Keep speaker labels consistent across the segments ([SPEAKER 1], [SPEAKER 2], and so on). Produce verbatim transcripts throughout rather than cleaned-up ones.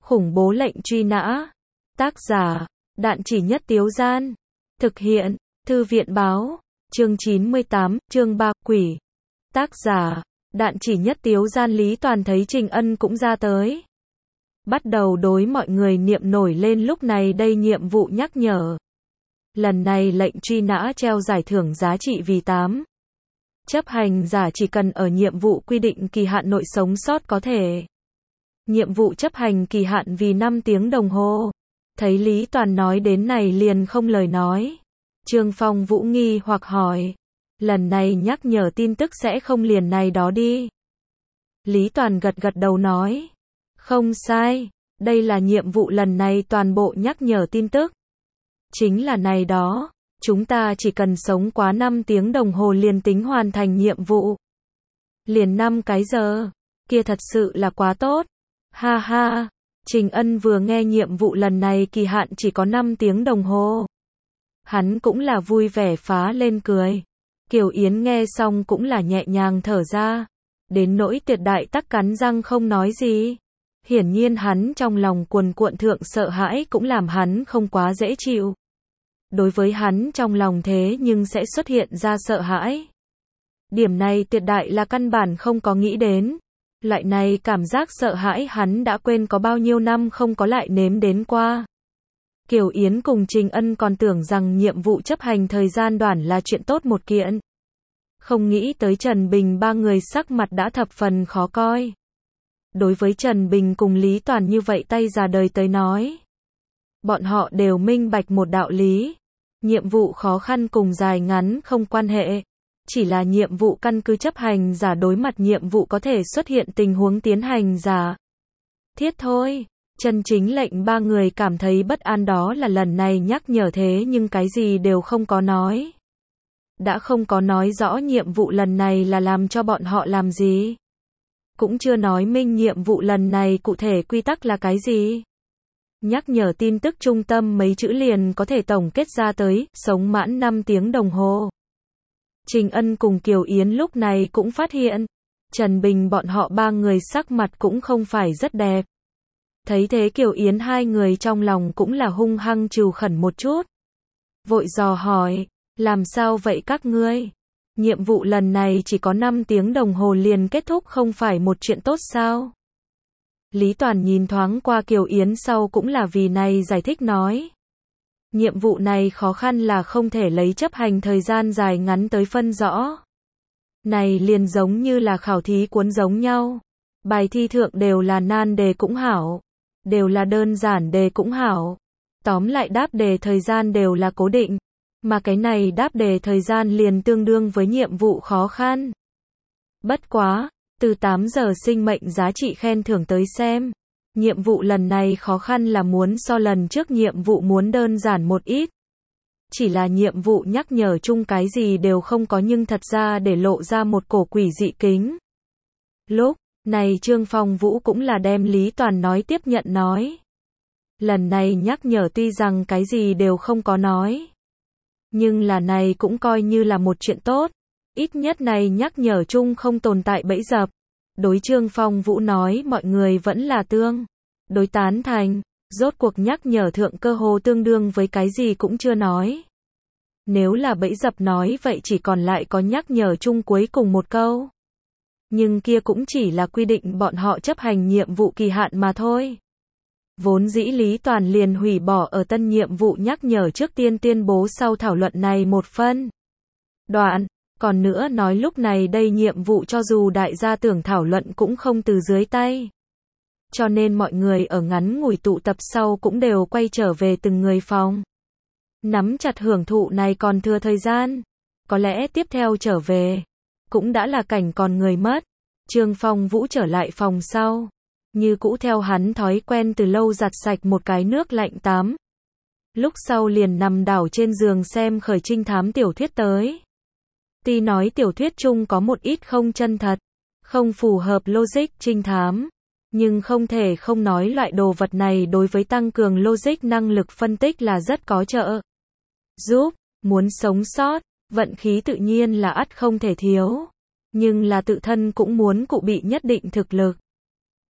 [SPEAKER 1] Khủng bố lệnh truy nã. Tác giả, Đạn Chỉ Nhất Tiếu Gian. Thực hiện, Thư viện Báo. Chương chín mươi tám, chương ba, Quỷ. Tác giả, Đạn Chỉ Nhất Tiếu Gian. Lý Toàn thấy Trình Ân cũng ra tới. Bắt đầu đối mọi người niệm nổi lên lúc này đây nhiệm vụ nhắc nhở. Lần này lệnh truy nã treo giải thưởng giá trị vì tám. Chấp hành giả chỉ cần ở nhiệm vụ quy định kỳ hạn nội sống sót có thể. Nhiệm vụ chấp hành kỳ hạn vì năm tiếng đồng hồ. Thấy Lý Toàn nói đến này liền không lời nói. Trương Phong Vũ nghi hoặc hỏi. Lần này nhắc nhở tin tức sẽ không liền này đó đi. Lý Toàn gật gật đầu nói. Không sai, đây là nhiệm vụ lần này toàn bộ nhắc nhở tin tức. Chính là này đó, chúng ta chỉ cần sống quá năm tiếng đồng hồ liền tính hoàn thành nhiệm vụ. Liền năm cái giờ, kia thật sự là quá tốt. Ha ha, Trình Ân vừa nghe nhiệm vụ lần này kỳ hạn chỉ có năm tiếng đồng hồ. Hắn cũng là vui vẻ phá lên cười. Kiều Yến nghe xong cũng là nhẹ nhàng thở ra. Đến nỗi Tuyệt Đại Tắc cắn răng không nói gì. Hiển nhiên hắn trong lòng cuồn cuộn thượng sợ hãi cũng làm hắn không quá dễ chịu. Đối với hắn trong lòng thế nhưng sẽ xuất hiện ra sợ hãi. Điểm này Tuyệt Đại là căn bản không có nghĩ đến. Loại này cảm giác sợ hãi hắn đã quên có bao nhiêu năm không có lại nếm đến qua. Kiều Yến cùng Trình Ân còn tưởng rằng nhiệm vụ chấp hành thời gian đoạn là chuyện tốt một kiện. Không nghĩ tới Trần Bình ba người sắc mặt đã thập phần khó coi. Đối với Trần Bình cùng Lý Toàn như vậy tay già đời tới nói. Bọn họ đều minh bạch một đạo lý. Nhiệm vụ khó khăn cùng dài ngắn không quan hệ. Chỉ là nhiệm vụ căn cứ chấp hành giả đối mặt nhiệm vụ có thể xuất hiện tình huống tiến hành giả. Thiết thôi. Chân chính lệnh ba người cảm thấy bất an đó là lần này nhắc nhở thế nhưng cái gì đều không có nói. Đã không có nói rõ nhiệm vụ lần này là làm cho bọn họ làm gì. Cũng chưa nói minh nhiệm vụ lần này cụ thể quy tắc là cái gì. Nhắc nhở tin tức trung tâm mấy chữ liền có thể tổng kết ra tới, sống mãn năm tiếng đồng hồ. Trình Ân cùng Kiều Yến lúc này cũng phát hiện, Trần Bình bọn họ ba người sắc mặt cũng không phải rất đẹp. Thấy thế Kiều Yến hai người trong lòng cũng là hung hăng trừ khẩn một chút. Vội dò hỏi, làm sao vậy các ngươi? Nhiệm vụ lần này chỉ có năm tiếng đồng hồ liền kết thúc không phải một chuyện tốt sao? Lý Toàn nhìn thoáng qua Kiều Yến sau cũng là vì này giải thích nói. Nhiệm vụ này khó khăn là không thể lấy chấp hành thời gian dài ngắn tới phân rõ. Này liền giống như là khảo thí cuốn giống nhau. Bài thi thượng đều là nan đề cũng hảo. Đều là đơn giản đề cũng hảo. Tóm lại đáp đề thời gian đều là cố định. Mà cái này đáp đề thời gian liền tương đương với nhiệm vụ khó khăn. Bất quá, từ tám giờ sinh mệnh giá trị khen thưởng tới xem. Nhiệm vụ lần này khó khăn là muốn so lần trước nhiệm vụ muốn đơn giản một ít. Chỉ là nhiệm vụ nhắc nhở chung cái gì đều không có nhưng thật ra để lộ ra một cổ quỷ dị kính. Lúc này Trương Phong Vũ cũng là đem Lý Toàn nói tiếp nhận nói. Lần này nhắc nhở tuy rằng cái gì đều không có nói. Nhưng là này cũng coi như là một chuyện tốt. Ít nhất này nhắc nhở chung không tồn tại bẫy dập. Đối Trương Phong Vũ nói mọi người vẫn là tương. Đối tán thành, rốt cuộc nhắc nhở thượng cơ hồ tương đương với cái gì cũng chưa nói. Nếu là bẫy dập nói vậy chỉ còn lại có nhắc nhở chung cuối cùng một câu. Nhưng kia cũng chỉ là quy định bọn họ chấp hành nhiệm vụ kỳ hạn mà thôi. Vốn dĩ Lý Toàn liền hủy bỏ ở tân nhiệm vụ nhắc nhở trước tiên tuyên bố sau thảo luận này một phân. Đoạn, còn nữa nói lúc này đây nhiệm vụ cho dù đại gia tưởng thảo luận cũng không từ dưới tay. Cho nên mọi người ở ngắn ngủi tụ tập sau cũng đều quay trở về từng người phòng. Nắm chặt hưởng thụ này còn thừa thời gian. Có lẽ tiếp theo trở về. Cũng đã là cảnh còn người mất. Trương Phong Vũ trở lại phòng sau. Như cũ theo hắn thói quen từ lâu giặt sạch một cái nước lạnh tắm. Lúc sau liền nằm đảo trên giường xem khởi trinh thám tiểu thuyết tới. Tuy nói tiểu thuyết chung có một ít không chân thật, không phù hợp logic trinh thám. Nhưng không thể không nói loại đồ vật này đối với tăng cường logic năng lực phân tích là rất có trợ giúp. Muốn sống sót, vận khí tự nhiên là ắt không thể thiếu. Nhưng là tự thân cũng muốn cụ bị nhất định thực lực.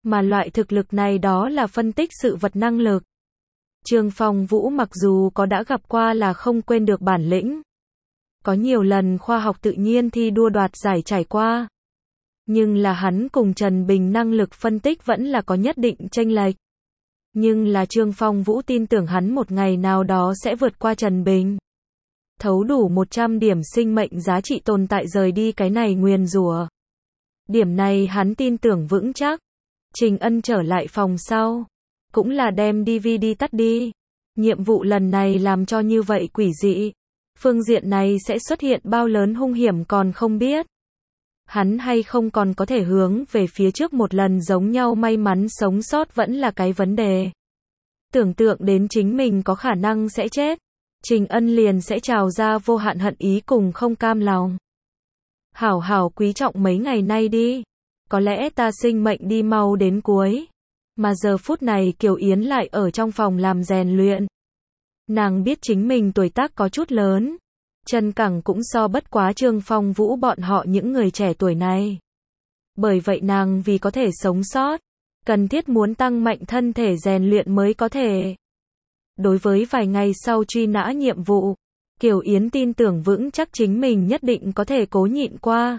[SPEAKER 1] Mà loại thực lực này đó là phân tích sự vật năng lực. Trương Phong Vũ mặc dù có đã gặp qua là không quên được bản lĩnh. Có nhiều lần khoa học tự nhiên thi đua đoạt giải trải qua. Nhưng là hắn cùng Trần Bình năng lực phân tích vẫn là có nhất định chênh lệch. Nhưng là Trương Phong Vũ tin tưởng hắn một ngày nào đó sẽ vượt qua Trần Bình. Thấu đủ một trăm điểm sinh mệnh giá trị tồn tại rời đi cái này nguyền rủa. Điểm này hắn tin tưởng vững chắc. Trình Ân trở lại phòng sau. Cũng là đem đê vê đê tắt đi. Nhiệm vụ lần này làm cho như vậy quỷ dị. Phương diện này sẽ xuất hiện bao lớn hung hiểm còn không biết. Hắn hay không còn có thể hướng về phía trước một lần giống nhau may mắn sống sót vẫn là cái vấn đề. Tưởng tượng đến chính mình có khả năng sẽ chết. Trình Ân liền sẽ trào ra vô hạn hận ý cùng không cam lòng. Hảo hảo quý trọng mấy ngày nay đi. Có lẽ ta sinh mệnh đi mau đến cuối. Mà giờ phút này Kiều Yến lại ở trong phòng làm rèn luyện. Nàng biết chính mình tuổi tác có chút lớn. Chân cẳng cũng so bất quá Trương Phong Vũ bọn họ những người trẻ tuổi này. Bởi vậy nàng vì có thể sống sót, cần thiết muốn tăng mạnh thân thể rèn luyện mới có thể. Đối với vài ngày sau truy nã nhiệm vụ, Kiều Yến tin tưởng vững chắc chính mình nhất định có thể cố nhịn qua.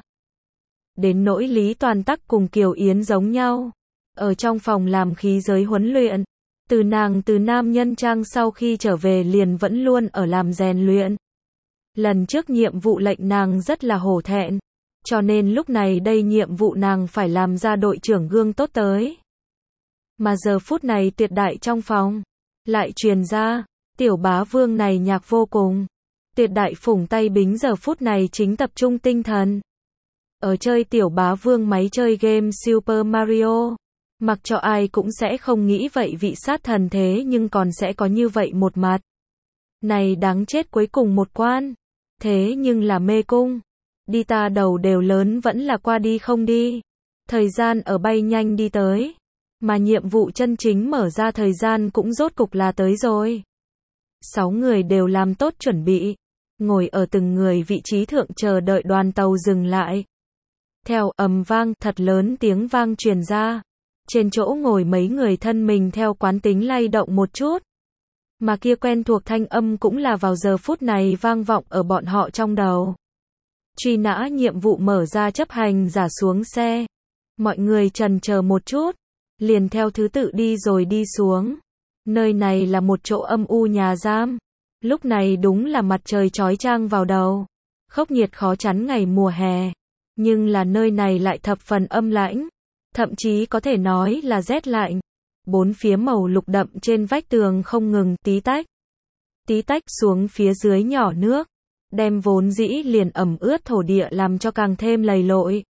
[SPEAKER 1] Đến nỗi Lý Toàn Tắc cùng Kiều Yến giống nhau. Ở trong phòng làm khí giới huấn luyện. Từ nàng từ Nam Nhân Trang sau khi trở về liền vẫn luôn ở làm rèn luyện. Lần trước nhiệm vụ lệnh nàng rất là hổ thẹn. Cho nên lúc này đây nhiệm vụ nàng phải làm ra đội trưởng gương tốt tới. Mà giờ phút này tuyệt đại trong phòng. Lại truyền ra. Tiểu bá vương này nhạc vô cùng. Tuyệt đại phủng tay bính giờ phút này chính tập trung tinh thần. Ở chơi tiểu bá vương máy chơi game Super Mario. Mặc cho ai cũng sẽ không nghĩ vậy vị sát thần thế nhưng còn sẽ có như vậy một mặt. Này đáng chết cuối cùng một quan. Thế nhưng là mê cung. Đi ta đầu đều lớn vẫn là qua đi không đi. Thời gian ở bay nhanh đi tới. Mà nhiệm vụ chân chính mở ra thời gian cũng rốt cục là tới rồi. Sáu người đều làm tốt chuẩn bị. Ngồi ở từng người vị trí thượng chờ đợi đoàn tàu dừng lại. Theo ầm vang thật lớn tiếng vang truyền ra. Trên chỗ ngồi mấy người thân mình theo quán tính lay động một chút. Mà kia quen thuộc thanh âm cũng là vào giờ phút này vang vọng ở bọn họ trong đầu. Truy nã nhiệm vụ mở ra chấp hành giả xuống xe. Mọi người trần chờ một chút. Liền theo thứ tự đi rồi đi xuống. Nơi này là một chỗ âm u nhà giam. Lúc này đúng là mặt trời chói chang vào đầu. Khốc nhiệt khó chắn ngày mùa hè. Nhưng là nơi này lại thập phần âm lãnh. Thậm chí có thể nói là rét lạnh. Bốn phía màu lục đậm trên vách tường không ngừng tí tách. Tí tách xuống phía dưới nhỏ nước. Đem vốn dĩ liền ẩm ướt thổ địa làm cho càng thêm lầy lội.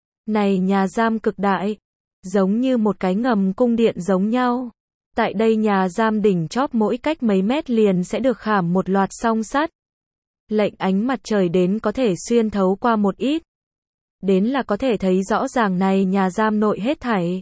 [SPEAKER 1] Này nhà giam cực đại. Giống như một cái ngầm cung điện giống nhau. Tại đây nhà giam đỉnh chóp mỗi cách mấy mét liền sẽ được khảm một loạt song sắt. Lệnh ánh mặt trời đến có thể xuyên thấu qua một ít. Đến là có thể thấy rõ ràng này nhà giam nội hết thảy.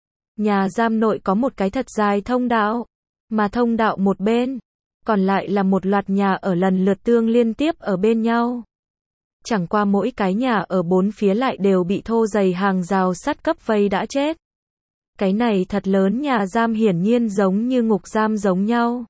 [SPEAKER 1] Nhà giam nội có một cái thật dài thông đạo. Mà thông đạo một bên. Còn lại là một loạt nhà ở lần lượt tương liên tiếp ở bên nhau. Chẳng qua mỗi cái nhà ở bốn phía lại đều bị thô dày hàng rào sắt cấp vây đã chết. Cái này thật lớn nhà giam hiển nhiên giống như ngục giam giống nhau.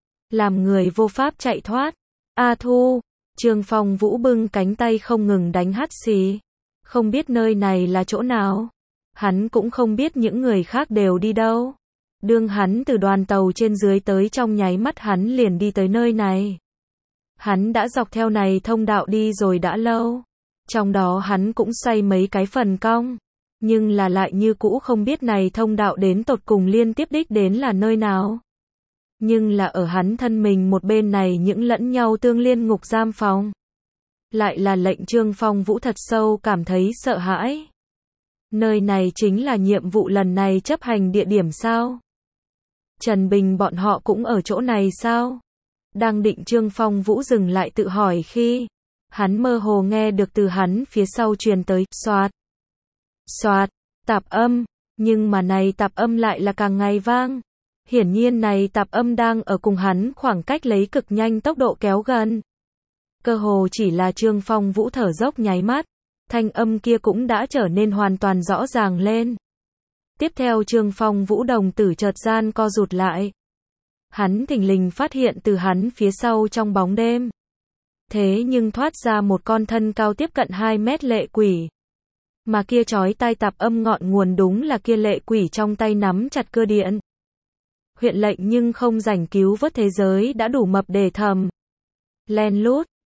[SPEAKER 1] Làm người vô pháp chạy thoát. A Thu, Trương Phong Vũ bưng cánh tay không ngừng đánh hắt xì. Không biết nơi này là chỗ nào. Hắn cũng không biết những người khác đều đi đâu. Đương hắn từ đoàn tàu trên dưới tới trong nháy mắt hắn liền đi tới nơi này. Hắn đã dọc theo này thông đạo đi rồi đã lâu. Trong đó hắn cũng xoay mấy cái phần cong. Nhưng là lại như cũ không biết này thông đạo đến tột cùng liên tiếp đích đến là nơi nào. Nhưng là ở hắn thân mình một bên này những lẫn nhau tương liên ngục giam phòng. Lại là lệnh Trương Phong Vũ thật sâu cảm thấy sợ hãi. Nơi này chính là nhiệm vụ lần này chấp hành địa điểm sao? Trần Bình bọn họ cũng ở chỗ này sao? Đang định Trương Phong Vũ dừng lại tự hỏi khi hắn mơ hồ nghe được từ hắn phía sau truyền tới xoạt, xoạt, tạp âm, nhưng mà này tạp âm lại là càng ngày vang. Hiển nhiên này tạp âm đang ở cùng hắn khoảng cách lấy cực nhanh tốc độ kéo gần. Cơ hồ chỉ là Trương Phong Vũ thở dốc nháy mắt, thanh âm kia cũng đã trở nên hoàn toàn rõ ràng lên. Tiếp theo Trương Phong Vũ đồng tử chợt gian co rụt lại. Hắn thình lình phát hiện từ hắn phía sau trong bóng đêm. Thế nhưng thoát ra một con thân cao tiếp cận hai mét lệ quỷ. Mà kia chói tai tạp âm ngọn nguồn đúng là kia lệ quỷ trong tay nắm chặt cưa điện. Huyện lệnh nhưng không rảnh cứu vớt thế giới đã đủ mập để thầm. Len lút.